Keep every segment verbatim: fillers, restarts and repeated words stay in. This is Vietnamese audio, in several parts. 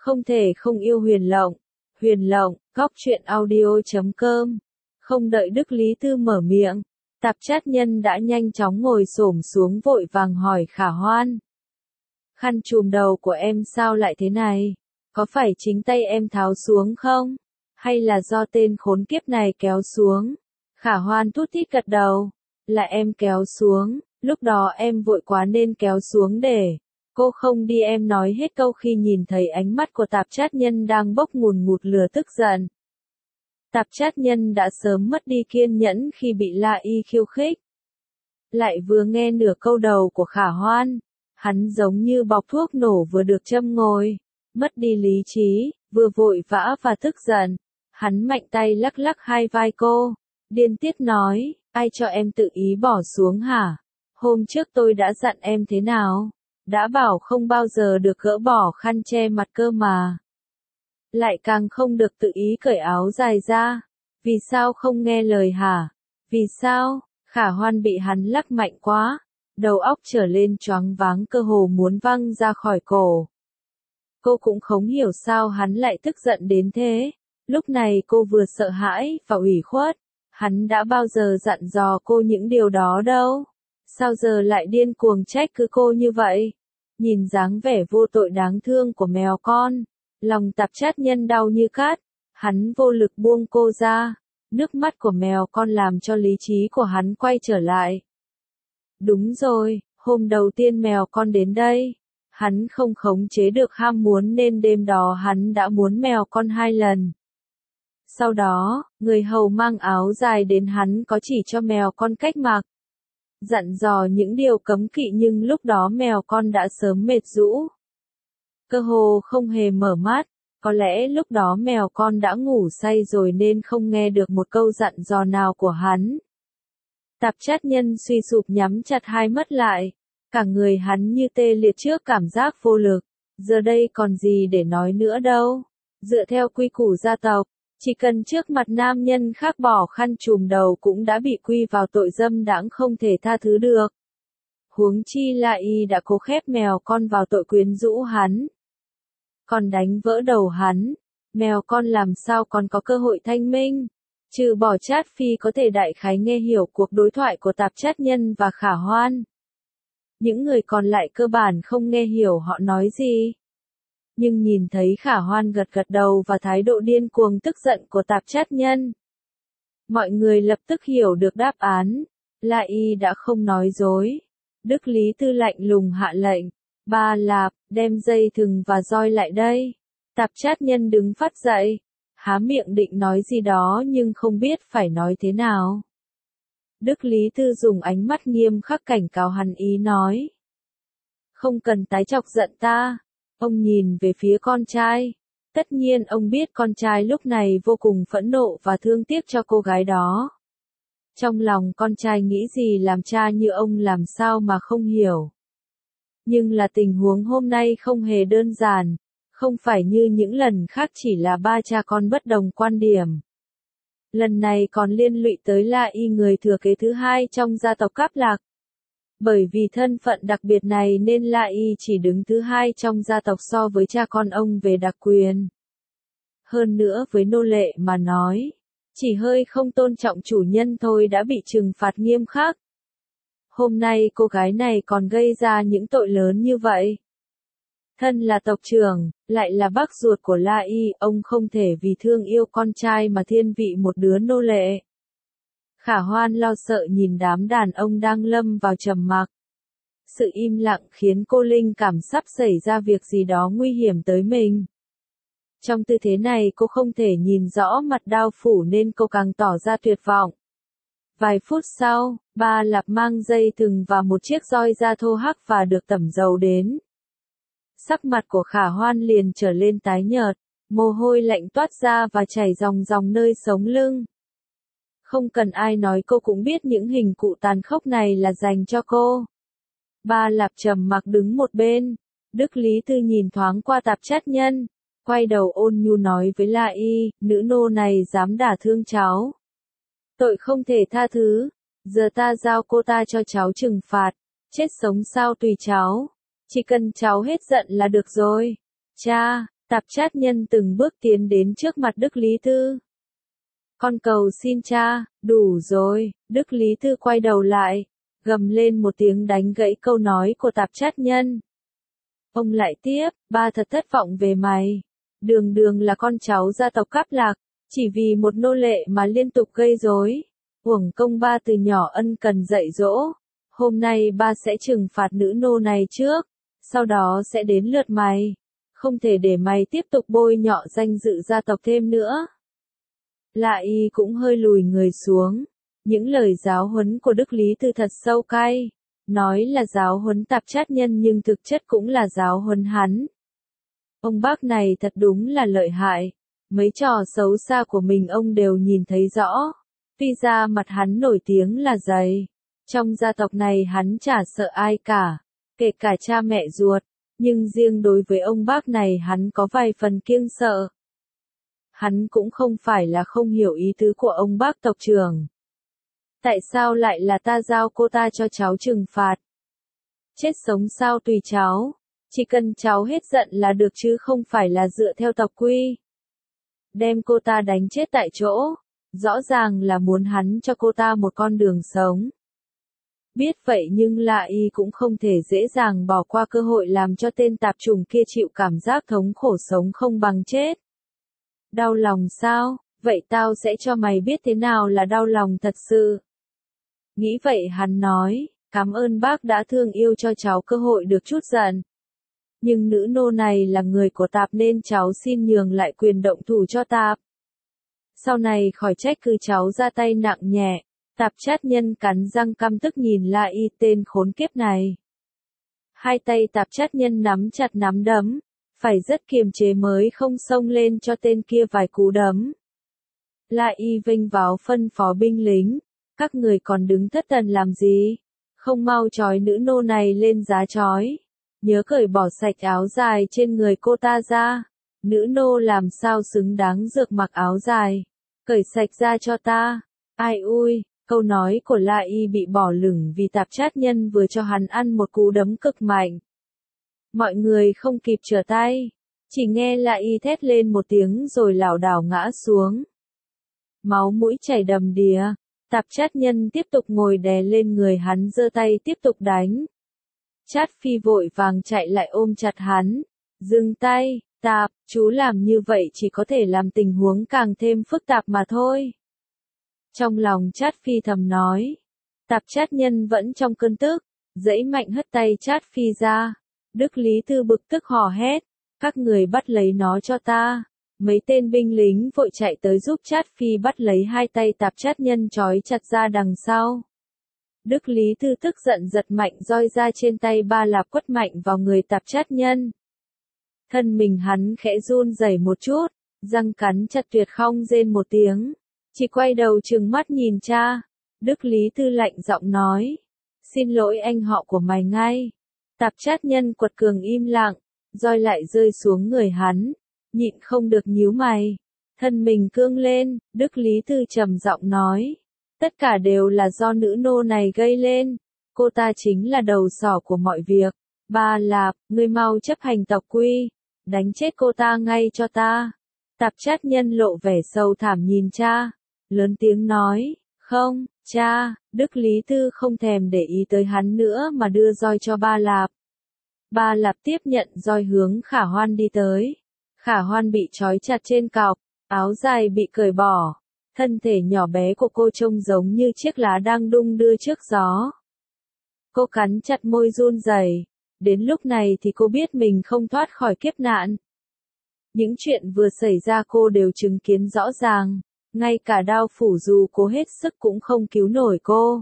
Không thể không yêu Huyền Lộng. Huyền Lộng, góc truyện audio chấm com. Không đợi Đức Lý Tư mở miệng, Tạp Chát Nhân đã nhanh chóng ngồi xổm xuống vội vàng hỏi Khả Hoan. Khăn trùm đầu của em sao lại thế này? Có phải chính tay em tháo xuống không? Hay là do tên khốn kiếp này kéo xuống? Khả Hoan thút thít gật đầu. Là em kéo xuống, lúc đó em vội quá nên kéo xuống để. Cô không đi em nói hết câu khi nhìn thấy ánh mắt của Tạp Chát Nhân đang bốc ngùn ngụt lửa tức giận. Tạp Chát Nhân đã sớm mất đi kiên nhẫn khi bị La Y khiêu khích. Lại vừa nghe nửa câu đầu của Khả Hoan, hắn giống như bọc thuốc nổ vừa được châm ngòi, mất đi lý trí, vừa vội vã và tức giận. Hắn mạnh tay lắc lắc hai vai cô, điên tiết nói, ai cho em tự ý bỏ xuống hả? Hôm trước tôi đã dặn em thế nào? Đã bảo không bao giờ được gỡ bỏ khăn che mặt cơ mà. Lại càng không được tự ý cởi áo dài ra. Vì sao không nghe lời hả? Vì sao? Khả Hoan bị hắn lắc mạnh quá, đầu óc trở lên choáng váng cơ hồ muốn văng ra khỏi cổ. Cô cũng không hiểu sao hắn lại tức giận đến thế. Lúc này cô vừa sợ hãi và ủy khuất. Hắn đã bao giờ dặn dò cô những điều đó đâu. Sao giờ lại điên cuồng trách cứ cô như vậy? Nhìn dáng vẻ vô tội đáng thương của mèo con, lòng Tạp Chát Nhân đau như cát. Hắn vô lực buông cô ra. Nước mắt của mèo con làm cho lý trí của hắn quay trở lại. Đúng rồi, hôm đầu tiên mèo con đến đây, hắn không khống chế được ham muốn nên đêm đó hắn đã muốn mèo con hai lần. Sau đó, người hầu mang áo dài đến hắn có chỉ cho mèo con cách mặc. Dặn dò những điều cấm kỵ nhưng lúc đó mèo con đã sớm mệt rũ. Cơ hồ không hề mở mắt, có lẽ lúc đó mèo con đã ngủ say rồi nên không nghe được một câu dặn dò nào của hắn. Tạp Chát Nhân suy sụp nhắm chặt hai mắt lại, cả người hắn như tê liệt trước cảm giác vô lực, giờ đây còn gì để nói nữa đâu. Dựa theo quy củ gia tộc, chỉ cần trước mặt nam nhân khác bỏ khăn trùm đầu cũng đã bị quy vào tội dâm đãng không thể tha thứ được. Huống chi La Y đã cố khép mèo con vào tội quyến rũ hắn. Còn đánh vỡ đầu hắn, mèo con làm sao còn có cơ hội thanh minh. Trừ bỏ Trát Phi có thể đại khái nghe hiểu cuộc đối thoại của Tạp Chát Nhân và Khả Hoan. Những người còn lại cơ bản không nghe hiểu họ nói gì. Nhưng nhìn thấy Khả Hoan gật gật đầu và thái độ điên cuồng tức giận của Tạp Chát Nhân, mọi người lập tức hiểu được đáp án. La Y đã không nói dối. Đức Lý Tư lạnh lùng hạ lệnh. Ba Lạp, đem dây thừng và roi lại đây. Tạp Chát Nhân đứng phát dậy, há miệng định nói gì đó nhưng không biết phải nói thế nào. Đức Lý Tư dùng ánh mắt nghiêm khắc cảnh cáo hắn ý nói. Không cần tái chọc giận ta. Ông nhìn về phía con trai. Tất nhiên ông biết con trai lúc này vô cùng phẫn nộ và thương tiếc cho cô gái đó. Trong lòng con trai nghĩ gì làm cha như ông làm sao mà không hiểu. Nhưng là tình huống hôm nay không hề đơn giản, không phải như những lần khác chỉ là ba cha con bất đồng quan điểm. Lần này còn liên lụy tới La Y người thừa kế thứ hai trong gia tộc Cáp Lạc. Bởi vì thân phận đặc biệt này nên La Y chỉ đứng thứ hai trong gia tộc so với cha con ông về đặc quyền. Hơn nữa với nô lệ mà nói, chỉ hơi không tôn trọng chủ nhân thôi đã bị trừng phạt nghiêm khắc. Hôm nay cô gái này còn gây ra những tội lớn như vậy. Thân là tộc trưởng, lại là bác ruột của La Y, ông không thể vì thương yêu con trai mà thiên vị một đứa nô lệ. Khả Hoan lo sợ nhìn đám đàn ông đang lâm vào trầm mặc. Sự im lặng khiến cô linh cảm sắp xảy ra việc gì đó nguy hiểm tới mình. Trong tư thế này cô không thể nhìn rõ mặt Đao Phủ nên cô càng tỏ ra tuyệt vọng. Vài phút sau, Ba Lạp mang dây thừng và một chiếc roi da thô hắc và được tẩm dầu đến. Sắc mặt của Khả Hoan liền trở lên tái nhợt, mồ hôi lạnh toát ra và chảy ròng ròng nơi sống lưng. Không cần ai nói cô cũng biết những hình cụ tàn khốc này là dành cho cô. Ba Lạp trầm mặc đứng một bên. Đức Lý Tư nhìn thoáng qua Tạp Chát Nhân, quay đầu ôn nhu nói với La Y, nữ nô này dám đả thương cháu. Tội không thể tha thứ, giờ ta giao cô ta cho cháu trừng phạt, chết sống sao tùy cháu, chỉ cần cháu hết giận là được rồi. Cha, Tạp chát nhân từng bước tiến đến trước mặt Đức Lý Tư. Con cầu xin cha, đủ rồi, Đức Lý Tư quay đầu lại, gầm lên một tiếng đánh gãy câu nói của tạp chát nhân. Ông lại tiếp, ba thật thất vọng về mày. Đường đường là con cháu gia tộc Cáp Lạc, chỉ vì một nô lệ mà liên tục gây rối. Uổng công ba từ nhỏ ân cần dạy dỗ. Hôm nay ba sẽ trừng phạt nữ nô này trước, sau đó sẽ đến lượt mày. Không thể để mày tiếp tục bôi nhọ danh dự gia tộc thêm nữa. Lại y cũng hơi lùi người xuống. Những lời giáo huấn của Đức Lý Tư thật sâu cay. Nói là giáo huấn tạp chát nhân nhưng thực chất cũng là giáo huấn hắn. Ông bác này thật đúng là lợi hại. Mấy trò xấu xa của mình ông đều nhìn thấy rõ. Tuy ra mặt hắn nổi tiếng là dày. Trong gia tộc này hắn chả sợ ai cả. Kể cả cha mẹ ruột. Nhưng riêng đối với ông bác này hắn có vài phần kiêng sợ. Hắn cũng không phải là không hiểu ý tứ của ông bác tộc trưởng. Tại sao lại là ta giao cô ta cho cháu trừng phạt? Chết sống sao tùy cháu. Chỉ cần cháu hết giận là được chứ không phải là dựa theo tộc quy. Đem cô ta đánh chết tại chỗ. Rõ ràng là muốn hắn cho cô ta một con đường sống. Biết vậy nhưng lại y cũng không thể dễ dàng bỏ qua cơ hội làm cho tên tạp chủng kia chịu cảm giác thống khổ sống không bằng chết. Đau lòng sao? Vậy tao sẽ cho mày biết thế nào là đau lòng thật sự. Nghĩ vậy hắn nói, cảm ơn bác đã thương yêu cho cháu cơ hội được chút giận. Nhưng nữ nô này là người của tạp nên cháu xin nhường lại quyền động thủ cho tạp. Sau này khỏi trách cứ cháu ra tay nặng nhẹ. Tạp chát nhân cắn răng căm tức nhìn lại y tên khốn kiếp này. Hai tay tạp chát nhân nắm chặt nắm đấm, phải rất kiềm chế mới không xông lên cho tên kia vài cú đấm. Lại y vênh váo phân phó binh lính, các người còn đứng thất thần làm gì? Không mau trói nữ nô này lên giá trói. Nhớ cởi bỏ sạch áo dài trên người cô ta ra. Nữ nô làm sao xứng đáng dược mặc áo dài. Cởi sạch ra cho ta. Ai ui. Câu nói của La Y bị bỏ lửng vì tạp chát nhân vừa cho hắn ăn một cú đấm cực mạnh. Mọi người không kịp trở tay, chỉ nghe La Y thét lên một tiếng rồi lảo đảo ngã xuống. Máu mũi chảy đầm đìa, tạp chát nhân tiếp tục ngồi đè lên người hắn giơ tay tiếp tục đánh. Chát Phi vội vàng chạy lại ôm chặt hắn, dừng tay, tạp, chú làm như vậy chỉ có thể làm tình huống càng thêm phức tạp mà thôi. Trong lòng Chát Phi thầm nói. Tạp chát nhân vẫn trong cơn tức. Dãy mạnh hất tay Chát Phi ra. Đức Lý Tư bực tức hò hét. Các người bắt lấy nó cho ta. Mấy tên binh lính vội chạy tới giúp Chát Phi bắt lấy hai tay tạp chát nhân trói chặt ra đằng sau. Đức Lý Tư tức giận giật mạnh roi ra trên tay Ba Lạp quất mạnh vào người tạp chát nhân. Thân mình hắn khẽ run rẩy một chút. Răng cắn chặt tuyệt không rên một tiếng. Chỉ quay đầu trừng mắt nhìn cha. Đức Lý Tư lạnh giọng nói. Xin lỗi anh họ của mày ngay. Tạp chát nhân quật cường im lặng. Roi lại rơi xuống người hắn. Nhịn không được nhíu mày. Thân mình cương lên. Đức Lý Tư trầm giọng nói. Tất cả đều là do nữ nô này gây lên. Cô ta chính là đầu sỏ của mọi việc. Ba Lạp, ngươi mau chấp hành tộc quy. Đánh chết cô ta ngay cho ta. Tạp chát nhân lộ vẻ sầu thảm nhìn cha. Lớn tiếng nói, không, cha. Đức Lý Tư không thèm để ý tới hắn nữa mà đưa roi cho Ba Lạp. Ba Lạp tiếp nhận roi hướng Khả Hoan đi tới. Khả Hoan bị trói chặt trên cọc, áo dài bị cởi bỏ. Thân thể nhỏ bé của cô trông giống như chiếc lá đang đung đưa trước gió. Cô cắn chặt môi run rẩy. Đến lúc này thì cô biết mình không thoát khỏi kiếp nạn. Những chuyện vừa xảy ra cô đều chứng kiến rõ ràng. Ngay cả Đao Phủ dù cố hết sức cũng không cứu nổi cô.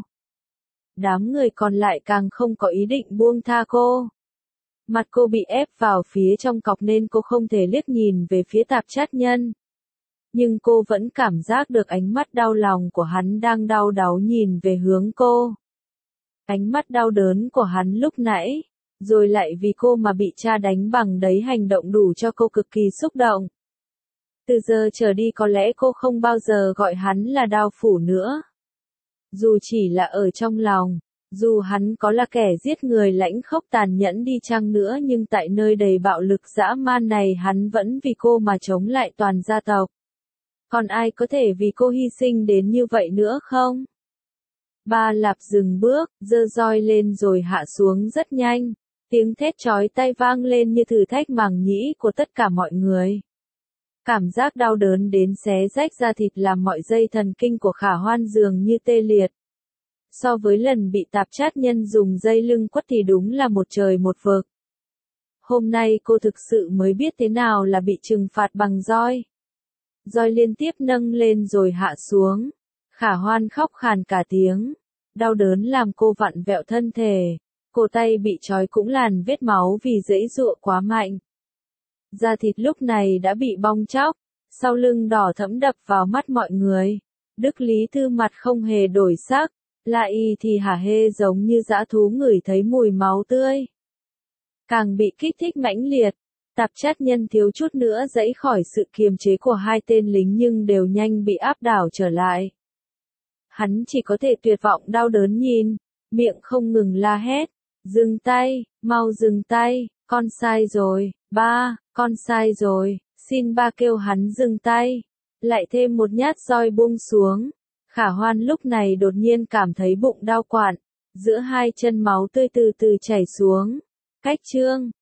Đám người còn lại càng không có ý định buông tha cô. Mặt cô bị ép vào phía trong cọc nên cô không thể liếc nhìn về phía tạp chát nhân. Nhưng cô vẫn cảm giác được ánh mắt đau lòng của hắn đang đau đáu nhìn về hướng cô. Ánh mắt đau đớn của hắn lúc nãy, rồi lại vì cô mà bị cha đánh bằng đấy hành động đủ cho cô cực kỳ xúc động. Từ giờ trở đi có lẽ cô không bao giờ gọi hắn là Đao Phủ nữa. Dù chỉ là ở trong lòng, Dù hắn có là kẻ giết người lãnh khốc tàn nhẫn đi chăng nữa nhưng tại nơi đầy bạo lực dã man này hắn vẫn vì cô mà chống lại toàn gia tộc. Còn ai có thể vì cô hy sinh đến như vậy nữa không? Ba Lạp dừng bước, giơ roi lên rồi hạ xuống rất nhanh. Tiếng thét chói tai vang lên như thử thách màng nhĩ của tất cả mọi người. Cảm giác đau đớn đến xé rách da thịt làm mọi dây thần kinh của Khả Hoan dường như tê liệt. So với lần bị tạp chát nhân dùng dây lưng quất thì đúng là một trời một vực. Hôm nay cô thực sự mới biết thế nào là bị trừng phạt bằng roi. Roi liên tiếp nâng lên rồi hạ xuống. Khả Hoan khóc khàn cả tiếng. Đau đớn làm cô vặn vẹo thân thể. Cổ tay bị trói cũng làn vết máu vì giãy giụa quá mạnh. Da thịt lúc này đã bị bong tróc. Sau lưng đỏ thẫm đập vào mắt mọi người. Đức Lý Thư mặt không hề đổi sắc. La Y thì hả hê giống như dã thú ngửi thấy mùi máu tươi. Càng bị kích thích mãnh liệt. Tạp chát nhân thiếu chút nữa giãy khỏi sự kiềm chế của hai tên lính nhưng đều nhanh bị áp đảo trở lại. Hắn chỉ có thể tuyệt vọng đau đớn nhìn, miệng không ngừng la hét. Dừng tay, mau dừng tay, con sai rồi, ba, con sai rồi, xin ba kêu hắn dừng tay. Lại thêm một nhát roi buông xuống. Khả Hoan lúc này đột nhiên cảm thấy bụng đau quặn, giữa hai chân máu tươi từ từ chảy xuống. Cách chương